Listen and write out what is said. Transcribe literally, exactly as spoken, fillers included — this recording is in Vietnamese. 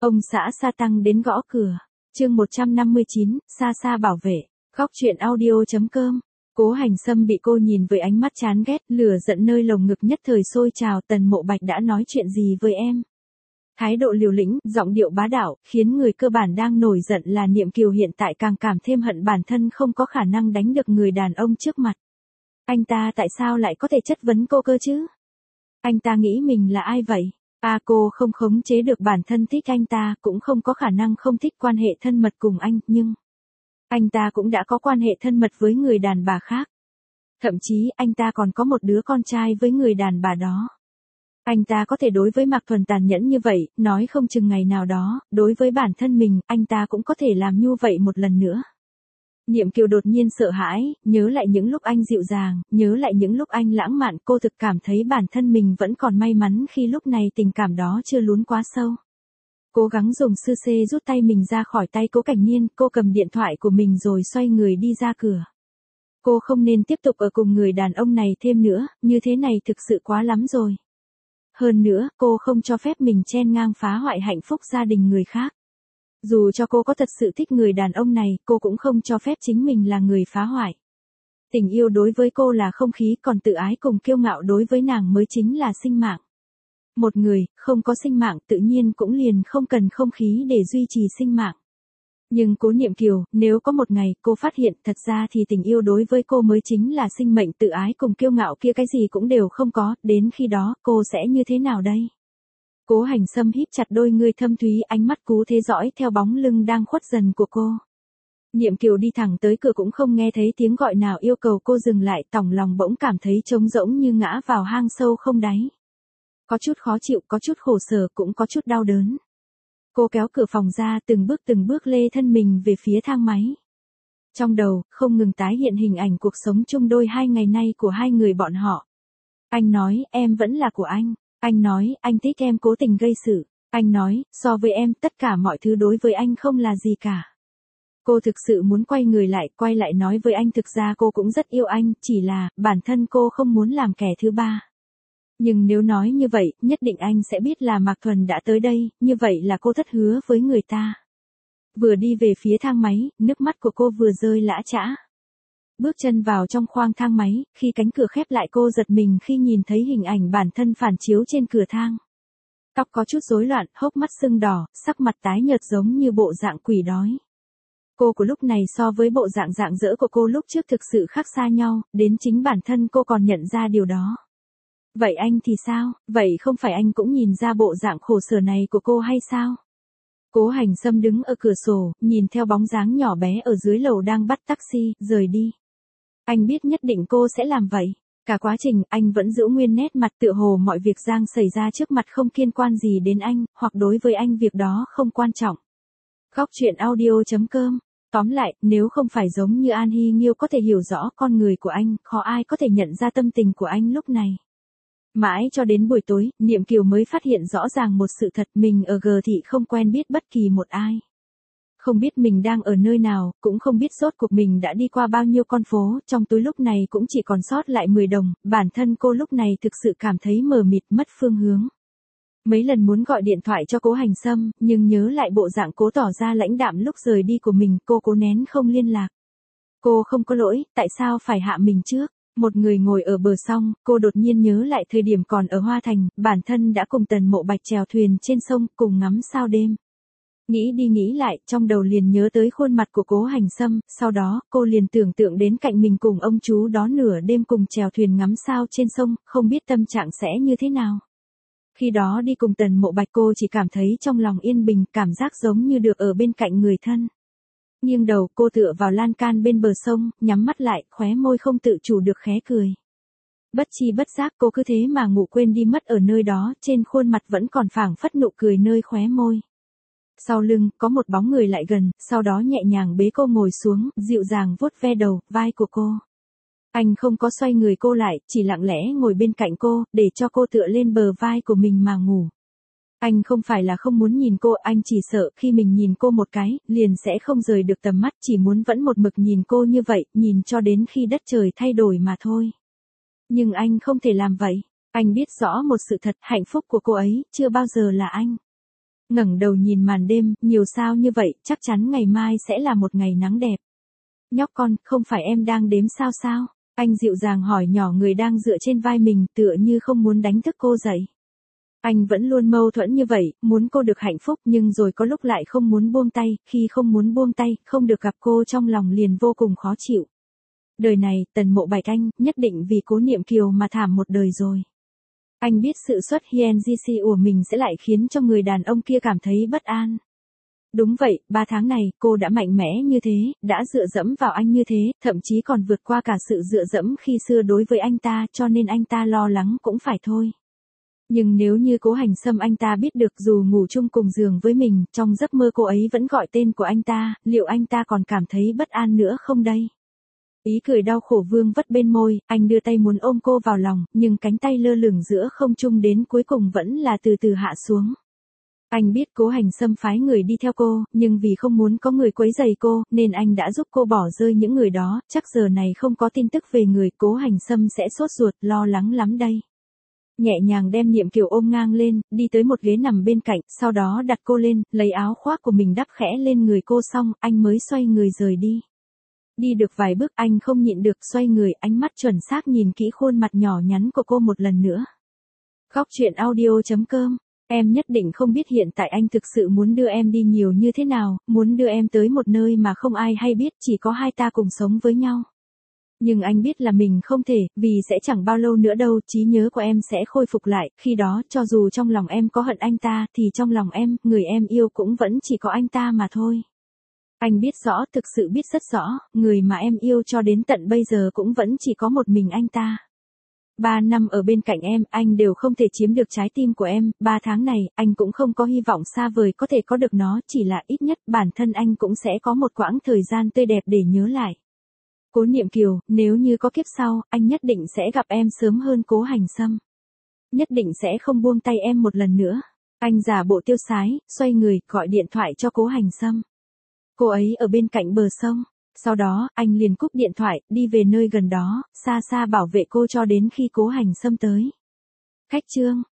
Ông xã sa tăng đến gõ cửa. Chương một trăm năm mươi chín, Sa Sa bảo vệ. Góc truyện audio chấm com. Cố Hành Sâm bị cô nhìn với ánh mắt chán ghét, lửa giận nơi lồng ngực nhất thời sôi trào. Tần Mộ Bạch đã nói chuyện gì với em? Thái độ liều lĩnh, giọng điệu bá đạo, khiến người cơ bản đang nổi giận là Niệm Kiều hiện tại càng cảm thêm hận bản thân không có khả năng đánh được người đàn ông trước mặt. Anh ta tại sao lại có thể chất vấn cô cơ chứ? Anh ta nghĩ mình là ai vậy? À, cô không khống chế được bản thân thích anh ta, cũng không có khả năng không thích quan hệ thân mật cùng anh, nhưng anh ta cũng đã có quan hệ thân mật với người đàn bà khác. Thậm chí anh ta còn có một đứa con trai với người đàn bà đó. Anh ta có thể đối với Mạc Thuần tàn nhẫn như vậy, nói không chừng ngày nào đó, đối với bản thân mình, anh ta cũng có thể làm như vậy một lần nữa. Niệm Kiều đột nhiên sợ hãi, nhớ lại những lúc anh dịu dàng, nhớ lại những lúc anh lãng mạn, cô thực cảm thấy bản thân mình vẫn còn may mắn khi lúc này tình cảm đó chưa lún quá sâu. Cố gắng dùng sư xê rút tay mình ra khỏi tay Cố Cảnh Niên, cô cầm điện thoại của mình rồi xoay người đi ra cửa. Cô không nên tiếp tục ở cùng người đàn ông này thêm nữa, như thế này thực sự quá lắm rồi. Hơn nữa, cô không cho phép mình chen ngang phá hoại hạnh phúc gia đình người khác. Dù cho cô có thật sự thích người đàn ông này, cô cũng không cho phép chính mình là người phá hoại. Tình yêu đối với cô là không khí, còn tự ái cùng kiêu ngạo đối với nàng mới chính là sinh mạng. Một người, không có sinh mạng tự nhiên cũng liền không cần không khí để duy trì sinh mạng. Nhưng Cố Niệm Kiều, nếu có một ngày cô phát hiện thật ra thì tình yêu đối với cô mới chính là sinh mệnh, tự ái cùng kiêu ngạo kia cái gì cũng đều không có, đến khi đó cô sẽ như thế nào đây? Cố Hành Sâm híp chặt đôi ngươi thâm thúy, ánh mắt cú thế dõi theo bóng lưng đang khuất dần của cô. Niệm Kiều đi thẳng tới cửa cũng không nghe thấy tiếng gọi nào yêu cầu cô dừng lại, tỏng lòng bỗng cảm thấy trống rỗng như ngã vào hang sâu không đáy. Có chút khó chịu, có chút khổ sở, cũng có chút đau đớn. Cô kéo cửa phòng ra, từng bước từng bước lê thân mình về phía thang máy. Trong đầu, không ngừng tái hiện hình ảnh cuộc sống chung đôi hai ngày nay của hai người bọn họ. Anh nói, em vẫn là của anh. Anh nói, anh thích em cố tình gây sự. Anh nói, so với em, tất cả mọi thứ đối với anh không là gì cả. Cô thực sự muốn quay người lại, quay lại nói với anh thực ra cô cũng rất yêu anh, chỉ là, bản thân cô không muốn làm kẻ thứ ba. Nhưng nếu nói như vậy, nhất định anh sẽ biết là Mạc Thuần đã tới đây, như vậy là cô thất hứa với người ta. Vừa đi về phía thang máy, nước mắt của cô vừa rơi lã chã. Bước chân vào trong khoang thang máy, khi cánh cửa khép lại cô giật mình khi nhìn thấy hình ảnh bản thân phản chiếu trên cửa thang. Tóc có chút rối loạn, hốc mắt sưng đỏ, sắc mặt tái nhợt giống như bộ dạng quỷ đói. Cô của lúc này so với bộ dạng rạng rỡ của cô lúc trước thực sự khác xa nhau, đến chính bản thân cô còn nhận ra điều đó. Vậy anh thì sao, vậy không phải anh cũng nhìn ra bộ dạng khổ sở này của cô hay sao? Cố Hành Sâm đứng ở cửa sổ, nhìn theo bóng dáng nhỏ bé ở dưới lầu đang bắt taxi, rời đi. Anh biết nhất định cô sẽ làm vậy. Cả quá trình, anh vẫn giữ nguyên nét mặt tựa hồ mọi việc đang xảy ra trước mặt không liên quan gì đến anh, hoặc đối với anh việc đó không quan trọng. Góc truyện audio chấm com. Tóm lại, nếu không phải giống như An Hy Nghiêu có thể hiểu rõ con người của anh, khó ai có thể nhận ra tâm tình của anh lúc này. Mãi cho đến buổi tối, Niệm Kiều mới phát hiện rõ ràng một sự thật, mình ở G thị không quen biết bất kỳ một ai. Không biết mình đang ở nơi nào, cũng không biết rốt cuộc mình đã đi qua bao nhiêu con phố, trong túi lúc này cũng chỉ còn sót lại mười đồng, bản thân cô lúc này thực sự cảm thấy mờ mịt, mất phương hướng. Mấy lần muốn gọi điện thoại cho Cố Hành Sâm, nhưng nhớ lại bộ dạng Cố tỏ ra lãnh đạm lúc rời đi của mình, cô cố nén không liên lạc. Cô không có lỗi, tại sao phải hạ mình trước? Một người ngồi ở bờ sông, cô đột nhiên nhớ lại thời điểm còn ở Hoa Thành, bản thân đã cùng Tần Mộ Bạch chèo thuyền trên sông, cùng ngắm sao đêm. Nghĩ đi nghĩ lại, trong đầu liền nhớ tới khuôn mặt của Cố Hành Sâm, sau đó, cô liền tưởng tượng đến cạnh mình cùng ông chú đó nửa đêm cùng chèo thuyền ngắm sao trên sông, không biết tâm trạng sẽ như thế nào. Khi đó đi cùng Tần Mộ Bạch cô chỉ cảm thấy trong lòng yên bình, cảm giác giống như được ở bên cạnh người thân. Nghiêng đầu cô tựa vào lan can bên bờ sông, nhắm mắt lại, khóe môi không tự chủ được khẽ cười. Bất chi bất giác cô cứ thế mà ngủ quên đi mất ở nơi đó, trên khuôn mặt vẫn còn phảng phất nụ cười nơi khóe môi. Sau lưng, có một bóng người lại gần, sau đó nhẹ nhàng bế cô ngồi xuống, dịu dàng vuốt ve đầu, vai của cô. Anh không có xoay người cô lại, chỉ lặng lẽ ngồi bên cạnh cô, để cho cô tựa lên bờ vai của mình mà ngủ. Anh không phải là không muốn nhìn cô, anh chỉ sợ khi mình nhìn cô một cái, liền sẽ không rời được tầm mắt, chỉ muốn vẫn một mực nhìn cô như vậy, nhìn cho đến khi đất trời thay đổi mà thôi. Nhưng anh không thể làm vậy. Anh biết rõ một sự thật, hạnh phúc của cô ấy, chưa bao giờ là anh. ngẩng đầu nhìn màn đêm, nhiều sao như vậy, chắc chắn ngày mai sẽ là một ngày nắng đẹp. Nhóc con, không phải em đang đếm sao sao? Anh dịu dàng hỏi nhỏ người đang dựa trên vai mình, tựa như không muốn đánh thức cô dậy. Anh vẫn luôn mâu thuẫn như vậy, muốn cô được hạnh phúc nhưng rồi có lúc lại không muốn buông tay, khi không muốn buông tay, không được gặp cô trong lòng liền vô cùng khó chịu. Đời này, Tần Mộ Bạch Anh, nhất định vì Cố Niệm Kiều mà thảm một đời rồi. Anh biết sự xuất hiện giê xê của mình sẽ lại khiến cho người đàn ông kia cảm thấy bất an. Đúng vậy, ba tháng này, cô đã mạnh mẽ như thế, đã dựa dẫm vào anh như thế, thậm chí còn vượt qua cả sự dựa dẫm khi xưa đối với anh ta, cho nên anh ta lo lắng cũng phải thôi. Nhưng nếu như Cố Hành Sâm anh ta biết được dù ngủ chung cùng giường với mình, trong giấc mơ cô ấy vẫn gọi tên của anh ta, liệu anh ta còn cảm thấy bất an nữa không đây? Ý cười đau khổ vương vất bên môi, anh đưa tay muốn ôm cô vào lòng, nhưng cánh tay lơ lửng giữa không trung đến cuối cùng vẫn là từ từ hạ xuống. Anh biết Cố Hành Sâm phái người đi theo cô, nhưng vì không muốn có người quấy rầy cô, nên anh đã giúp cô bỏ rơi những người đó, chắc giờ này không có tin tức về người Cố Hành Sâm sẽ sốt ruột, lo lắng lắm đây. Nhẹ nhàng đem Niệm Kiều ôm ngang lên, đi tới một ghế nằm bên cạnh, sau đó đặt cô lên, lấy áo khoác của mình đắp khẽ lên người cô xong, anh mới xoay người rời đi. Đi được vài bước anh không nhịn được xoay người, ánh mắt chuẩn xác nhìn kỹ khuôn mặt nhỏ nhắn của cô một lần nữa. Khóc chuyện audio chấm com. Em nhất định không biết hiện tại anh thực sự muốn đưa em đi nhiều như thế nào, muốn đưa em tới một nơi mà không ai hay biết, chỉ có hai ta cùng sống với nhau. Nhưng anh biết là mình không thể, vì sẽ chẳng bao lâu nữa đâu, trí nhớ của em sẽ khôi phục lại, khi đó, cho dù trong lòng em có hận anh ta, thì trong lòng em, người em yêu cũng vẫn chỉ có anh ta mà thôi. Anh biết rõ, thực sự biết rất rõ, người mà em yêu cho đến tận bây giờ cũng vẫn chỉ có một mình anh ta. Ba năm ở bên cạnh em, anh đều không thể chiếm được trái tim của em, ba tháng này, anh cũng không có hy vọng xa vời có thể có được nó, chỉ là ít nhất bản thân anh cũng sẽ có một quãng thời gian tươi đẹp để nhớ lại. Cố Niệm Kiều, nếu như có kiếp sau, anh nhất định sẽ gặp em sớm hơn Cố Hành Sâm. Nhất định sẽ không buông tay em một lần nữa. Anh giả bộ tiêu sái, xoay người, gọi điện thoại cho Cố Hành Sâm. Cô ấy ở bên cạnh bờ sông. Sau đó, anh liền cúp điện thoại, đi về nơi gần đó, xa xa bảo vệ cô cho đến khi Cố Hành Sâm tới. Khách trương.